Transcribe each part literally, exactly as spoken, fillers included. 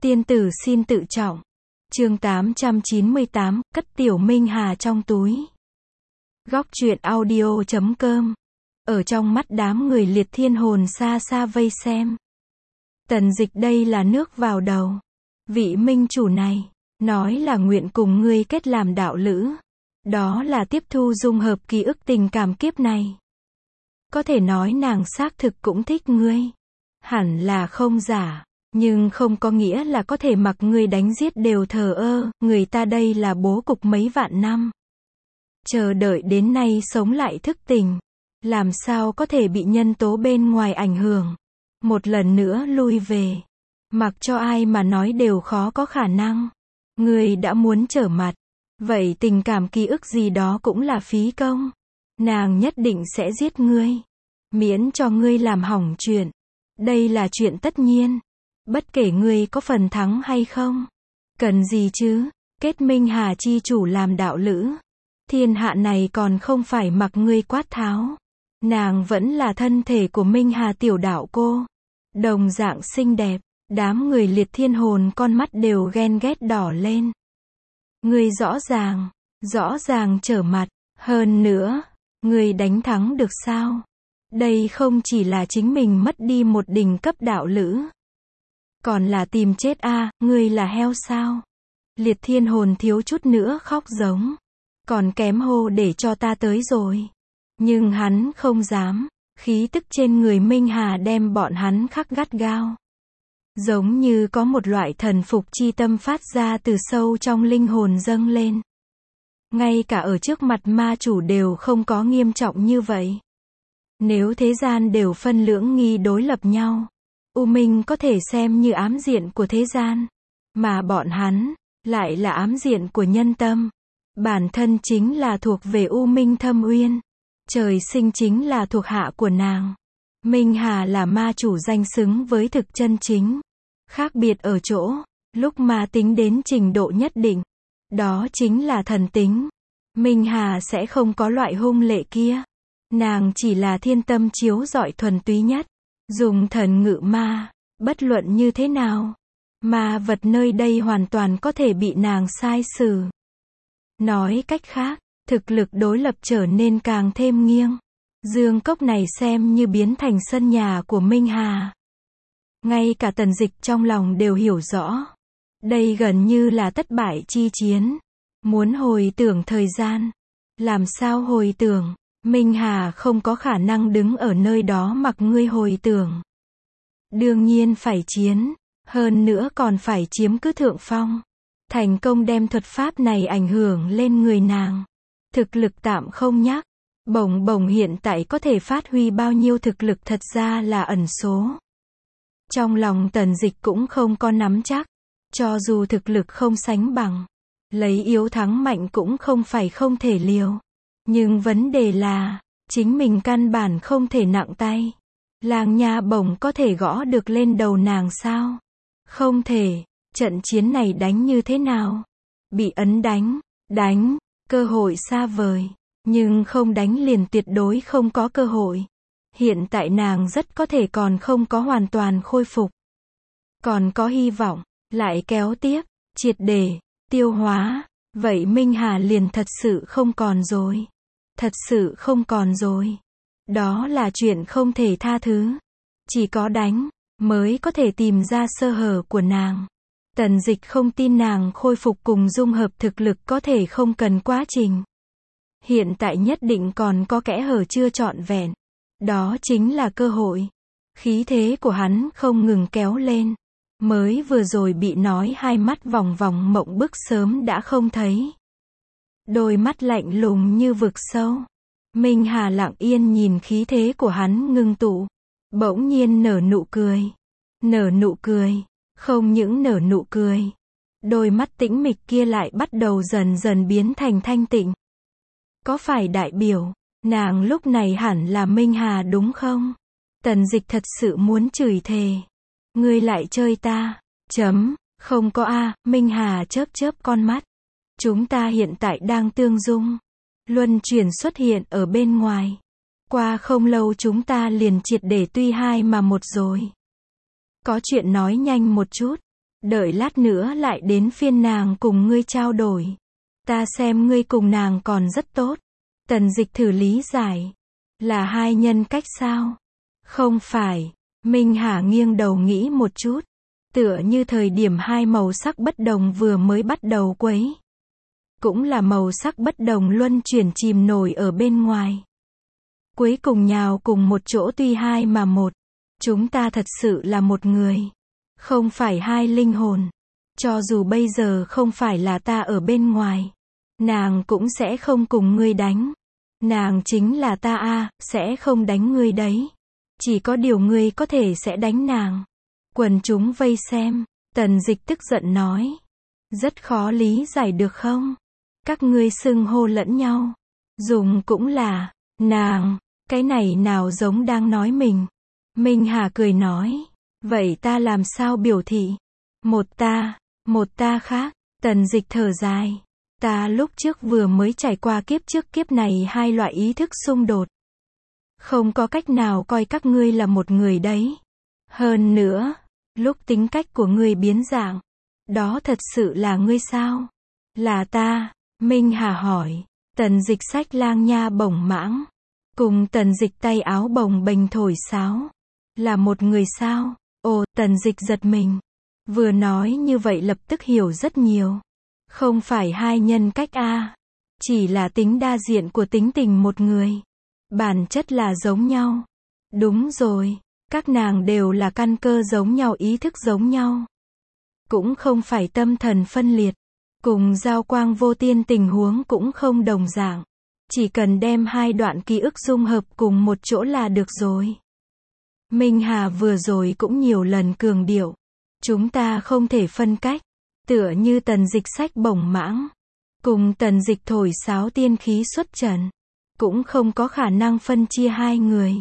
Tiên tử xin tự trọng. Chương tám trăm chín mươi tám, cất tiểu Minh Hà trong túi. Góc truyện audio chấm com. Ở trong mắt đám người liệt thiên hồn xa xa vây xem. Tần Dịch đây là nước vào đầu. Vị minh chủ này, nói là nguyện cùng ngươi kết làm đạo lữ. Đó là tiếp thu dung hợp ký ức tình cảm kiếp này. Có thể nói nàng xác thực cũng thích ngươi. Hẳn là không giả. Nhưng không có nghĩa là có thể mặc ngươi đánh giết đều thờ ơ, người ta đây là bố cục mấy vạn năm. Chờ đợi đến nay sống lại thức tỉnh. Làm sao có thể bị nhân tố bên ngoài ảnh hưởng. Một lần nữa lui về. Mặc cho ai mà nói đều khó có khả năng. Ngươi đã muốn trở mặt. Vậy tình cảm ký ức gì đó cũng là phí công. Nàng nhất định sẽ giết ngươi. Miễn cho ngươi làm hỏng chuyện. Đây là chuyện tất nhiên. Bất kể ngươi có phần thắng hay không. Cần gì chứ, kết Minh Hà chi chủ làm đạo lữ. Thiên hạ này còn không phải mặc ngươi quát tháo. Nàng vẫn là thân thể của Minh Hà tiểu đạo cô. Đồng dạng xinh đẹp, đám người liệt thiên hồn con mắt đều ghen ghét đỏ lên. Ngươi rõ ràng, rõ ràng trở mặt, hơn nữa, ngươi đánh thắng được sao? Đây không chỉ là chính mình mất đi một đỉnh cấp đạo lữ. Còn là tìm chết a, à, ngươi là heo sao? Liệt thiên hồn thiếu chút nữa khóc giống. Còn kém hô để cho ta tới rồi. Nhưng hắn không dám. Khí tức trên người Minh Hà đem bọn hắn khắc gắt gao. Giống như có một loại thần phục chi tâm phát ra từ sâu trong linh hồn dâng lên. Ngay cả ở trước mặt ma chủ đều không có nghiêm trọng như vậy. Nếu thế gian đều phân lưỡng nghi đối lập nhau. U Minh có thể xem như ám diện của thế gian. Mà bọn hắn, lại là ám diện của nhân tâm. Bản thân chính là thuộc về U Minh Thâm Uyên. Trời sinh chính là thuộc hạ của nàng. Minh Hà là ma chủ danh xứng với thực chân chính. Khác biệt ở chỗ, lúc ma tính đến trình độ nhất định. Đó chính là thần tính. Minh Hà sẽ không có loại hung lệ kia. Nàng chỉ là thiên tâm chiếu rọi thuần túy nhất. Dùng thần ngự ma, bất luận như thế nào, ma vật nơi đây hoàn toàn có thể bị nàng sai xử. Nói cách khác, thực lực đối lập trở nên càng thêm nghiêng. Dương cốc này xem như biến thành sân nhà của Minh Hà. Ngay cả Tần Dịch trong lòng đều hiểu rõ. Đây gần như là thất bại chi chiến. Muốn hồi tưởng thời gian. Làm sao hồi tưởng? Minh Hà không có khả năng đứng ở nơi đó mặc ngươi hồi tưởng. Đương nhiên phải chiến, hơn nữa còn phải chiếm cứ thượng phong. Thành công đem thuật pháp này ảnh hưởng lên người nàng. Thực lực tạm không nhắc, bổng bổng hiện tại có thể phát huy bao nhiêu thực lực thật ra là ẩn số. Trong lòng Tần Dịch cũng không có nắm chắc, cho dù thực lực không sánh bằng, lấy yếu thắng mạnh cũng không phải không thể liều. Nhưng vấn đề là, chính mình căn bản không thể nặng tay. Làng nha bổng có thể gõ được lên đầu nàng sao? Không thể. Trận chiến này đánh như thế nào? Bị ấn đánh, đánh, cơ hội xa vời. Nhưng không đánh liền tuyệt đối không có cơ hội. Hiện tại nàng rất có thể còn không có hoàn toàn khôi phục. Còn có hy vọng, lại kéo tiếp, triệt để, tiêu hóa. Vậy Minh Hà liền thật sự không còn rồi. Thật sự không còn rồi. Đó là chuyện không thể tha thứ. Chỉ có đánh, mới có thể tìm ra sơ hở của nàng. Tần Dịch không tin nàng khôi phục cùng dung hợp thực lực có thể không cần quá trình. Hiện tại nhất định còn có kẽ hở chưa trọn vẹn. Đó chính là cơ hội. Khí thế của hắn không ngừng kéo lên. Mới vừa rồi bị nói hai mắt vòng vòng mộng bức sớm đã không thấy. Đôi mắt lạnh lùng như vực sâu. Minh Hà lặng yên nhìn khí thế của hắn ngưng tụ. Bỗng nhiên nở nụ cười. Nở nụ cười. Không những nở nụ cười. Đôi mắt tĩnh mịch kia lại bắt đầu dần dần biến thành thanh tịnh. Có phải đại biểu, nàng lúc này hẳn là Minh Hà đúng không? Tần Dịch thật sự muốn chửi thề. Ngươi lại chơi ta. Chấm. Không có a. Minh Hà chớp chớp con mắt. Chúng ta hiện tại đang tương dung. Luân chuyển xuất hiện ở bên ngoài. Qua không lâu chúng ta liền triệt để tuy hai mà một rồi. Có chuyện nói nhanh một chút. Đợi lát nữa lại đến phiên nàng cùng ngươi trao đổi. Ta xem ngươi cùng nàng còn rất tốt. Tần Dịch thử lý giải. Là hai nhân cách sao? Không phải. Minh Hà nghiêng đầu nghĩ một chút. Tựa như thời điểm hai màu sắc bất đồng vừa mới bắt đầu quấy. Cũng là màu sắc bất đồng luân chuyển chìm nổi ở bên ngoài. Cuối cùng nhào cùng một chỗ tuy hai mà một. Chúng ta thật sự là một người. Không phải hai linh hồn. Cho dù bây giờ không phải là ta ở bên ngoài. Nàng cũng sẽ không cùng ngươi đánh. Nàng chính là ta a, sẽ không đánh ngươi đấy. Chỉ có điều ngươi có thể sẽ đánh nàng. Quần chúng vây xem. Tần Dịch tức giận nói. Rất khó lý giải được không? Các ngươi xưng hô lẫn nhau. Dùng cũng là, nàng. Cái này nào giống đang nói mình. Minh Hà cười nói. Vậy ta làm sao biểu thị? Một ta, một ta khác. Tần Dịch thở dài. Ta lúc trước vừa mới trải qua kiếp trước kiếp này hai loại ý thức xung đột. Không có cách nào coi các ngươi là một người đấy. Hơn nữa, lúc tính cách của ngươi biến dạng, đó thật sự là ngươi sao? Là ta, Minh Hà hỏi. Tần Dịch xách lang nha bổng mãng. Cùng Tần Dịch tay áo bồng bềnh thổi sáo. Là một người sao? Ồ, Tần Dịch giật mình. Vừa nói như vậy lập tức hiểu rất nhiều. Không phải hai nhân cách a, chỉ là tính đa diện của tính tình một người. Bản chất là giống nhau. Đúng rồi, các nàng đều là căn cơ giống nhau, ý thức giống nhau. Cũng không phải tâm thần phân liệt. Cùng giao quang vô tiên tình huống cũng không đồng dạng. Chỉ cần đem hai đoạn ký ức dung hợp cùng một chỗ là được rồi. Minh Hà vừa rồi cũng nhiều lần cường điệu. Chúng ta không thể phân cách. Tựa như Tần Dịch xách bổng mãng. Cùng Tần Dịch thổi sáo tiên khí xuất trần. Cũng không có khả năng phân chia hai người.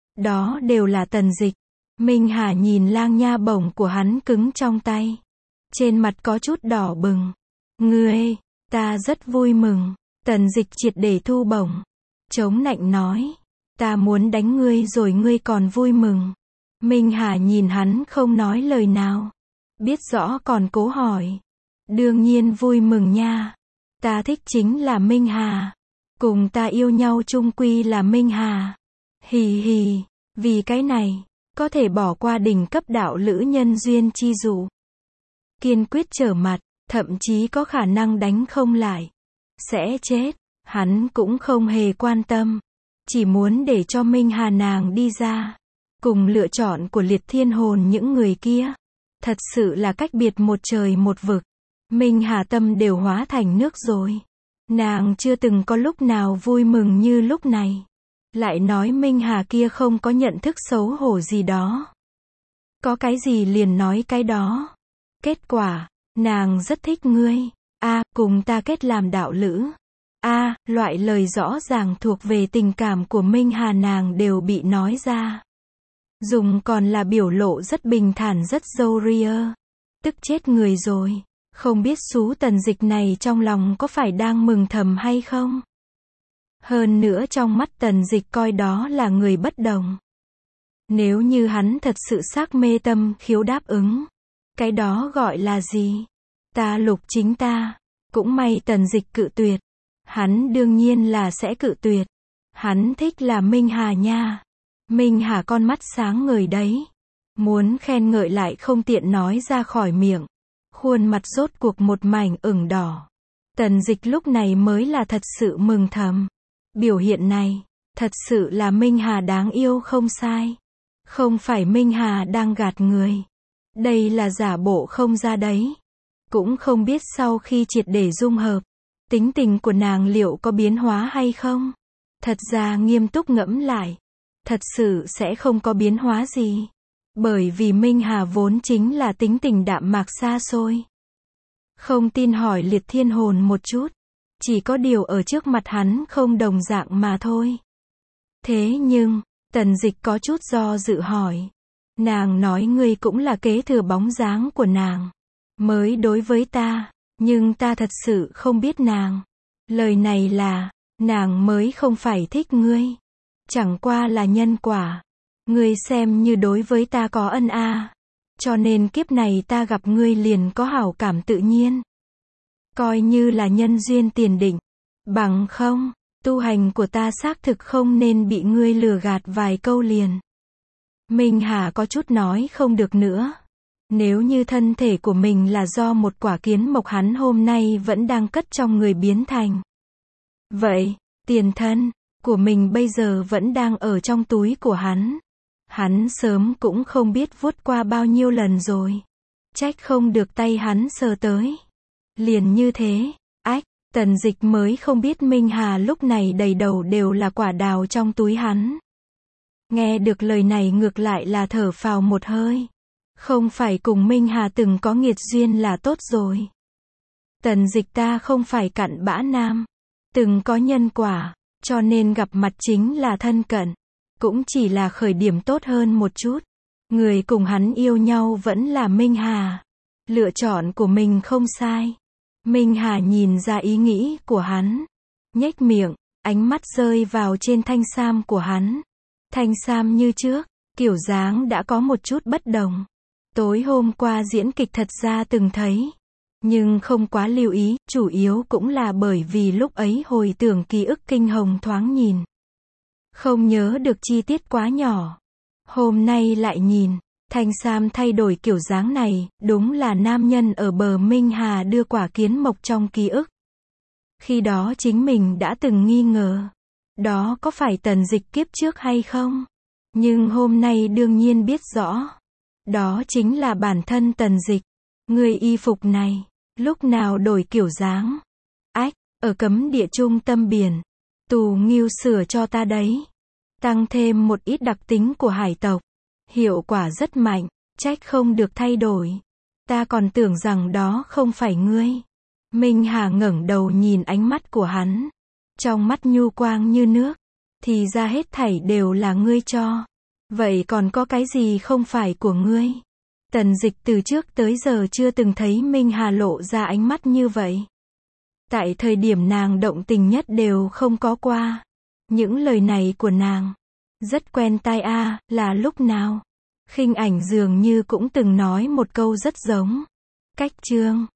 Đó đều là Tần Dịch. Minh Hà nhìn lang nha bổng của hắn cứng trong tay. Trên mặt có chút đỏ bừng. Ngươi, ta rất vui mừng. Tần Dịch triệt để thu bổng. Chống nạnh nói. Ta muốn đánh ngươi rồi ngươi còn vui mừng. Minh Hà nhìn hắn không nói lời nào. Biết rõ còn cố hỏi. Đương nhiên vui mừng nha. Ta thích chính là Minh Hà. Cùng ta yêu nhau chung quy là Minh Hà. Hì hì, vì cái này, có thể bỏ qua đỉnh cấp đạo lữ nhân duyên chi dụ. Kiên quyết trở mặt, thậm chí có khả năng đánh không lại. Sẽ chết, hắn cũng không hề quan tâm. Chỉ muốn để cho Minh Hà nàng đi ra. Cùng lựa chọn của liệt thiên hồn những người kia. Thật sự là cách biệt một trời một vực. Minh Hà tâm đều hóa thành nước rồi. Nàng chưa từng có lúc nào vui mừng như lúc này. Lại nói Minh Hà kia không có nhận thức xấu hổ gì đó. Có cái gì liền nói cái đó. Kết quả, nàng rất thích ngươi. A, cùng ta kết làm đạo lữ. A, loại lời rõ ràng thuộc về tình cảm của Minh Hà nàng đều bị nói ra. Dùng còn là biểu lộ rất bình thản rất dâu ria. Tức chết người rồi. Không biết xú Tần Dịch này trong lòng có phải đang mừng thầm hay không? Hơn nữa trong mắt Tần Dịch coi đó là người bất đồng. Nếu như hắn thật sự xác mê tâm khiếu đáp ứng. Cái đó gọi là gì? Ta lục chính ta. Cũng may Tần Dịch cự tuyệt. Hắn đương nhiên là sẽ cự tuyệt. Hắn thích là Minh Hà nha. Minh Hà con mắt sáng ngời đấy. Muốn khen ngợi lại không tiện nói ra khỏi miệng. Khuôn mặt rốt cuộc một mảnh ửng đỏ. Tần Dịch lúc này mới là thật sự mừng thầm. Biểu hiện này, thật sự là Minh Hà đáng yêu không sai. Không phải Minh Hà đang gạt người. Đây là giả bộ không ra đấy. Cũng không biết sau khi triệt để dung hợp, tính tình của nàng liệu có biến hóa hay không? Thật ra nghiêm túc ngẫm lại, thật sự sẽ không có biến hóa gì. Bởi vì Minh Hà vốn chính là tính tình đạm mạc xa xôi. Không tin hỏi liệt thiên hồn một chút. Chỉ có điều ở trước mặt hắn không đồng dạng mà thôi. Thế nhưng, Tần Dịch có chút do dự hỏi. Nàng nói ngươi cũng là kế thừa bóng dáng của nàng. Mới đối với ta, nhưng ta thật sự không biết nàng. Lời này là, nàng mới không phải thích ngươi. Chẳng qua là nhân quả. Ngươi xem như đối với ta có ân a. cho nên kiếp này ta gặp ngươi liền có hảo cảm tự nhiên. Coi như là nhân duyên tiền định. Bằng không, tu hành của ta xác thực không nên bị ngươi lừa gạt vài câu liền. Minh Hà có chút nói không được nữa. Nếu như thân thể của mình là do một quả kiến mộc hắn hôm nay vẫn đang cất trong người biến thành. Vậy, tiền thân của mình bây giờ vẫn đang ở trong túi của hắn. Hắn sớm cũng không biết vuốt qua bao nhiêu lần rồi. Trách không được tay hắn sờ tới. Liền như thế, ách, Tần Dịch mới không biết Minh Hà lúc này đầy đầu đều là quả đào trong túi hắn. Nghe được lời này ngược lại là thở phào một hơi. Không phải cùng Minh Hà từng có nghiệt duyên là tốt rồi. Tần Dịch ta không phải cặn bã nam. Từng có nhân quả, cho nên gặp mặt chính là thân cận. Cũng chỉ là khởi điểm tốt hơn một chút. Người cùng hắn yêu nhau vẫn là Minh Hà. Lựa chọn của mình không sai. Minh Hà nhìn ra ý nghĩ của hắn. Nhếch miệng, ánh mắt rơi vào trên thanh sam của hắn. Thanh sam như trước, kiểu dáng đã có một chút bất đồng. Tối hôm qua diễn kịch thật ra từng thấy. Nhưng không quá lưu ý, chủ yếu cũng là bởi vì lúc ấy hồi tưởng ký ức kinh hồng thoáng nhìn. Không nhớ được chi tiết quá nhỏ. Hôm nay lại nhìn, thanh sam thay đổi kiểu dáng này, đúng là nam nhân ở bờ Minh Hà đưa quả kiến mộc trong ký ức. Khi đó chính mình đã từng nghi ngờ. Đó có phải Tần Dịch kiếp trước hay không? Nhưng hôm nay đương nhiên biết rõ. Đó chính là bản thân Tần Dịch. Người y phục này, lúc nào đổi kiểu dáng? Ách, ở cấm địa trung tâm biển. Tù Ngưu sửa cho ta đấy. Tăng thêm một ít đặc tính của hải tộc. Hiệu quả rất mạnh, trách không được thay đổi. Ta còn tưởng rằng đó không phải ngươi. Minh Hà ngẩng đầu nhìn ánh mắt của hắn. Trong mắt nhu quang như nước. Thì ra hết thảy đều là ngươi cho. Vậy còn có cái gì không phải của ngươi? Tần Dịch từ trước tới giờ chưa từng thấy Minh Hà lộ ra ánh mắt như vậy. Tại thời điểm nàng động tình nhất đều không có qua. Những lời này của nàng rất quen tai a, à, là lúc nào? Khinh Ảnh dường như cũng từng nói một câu rất giống. Cách chương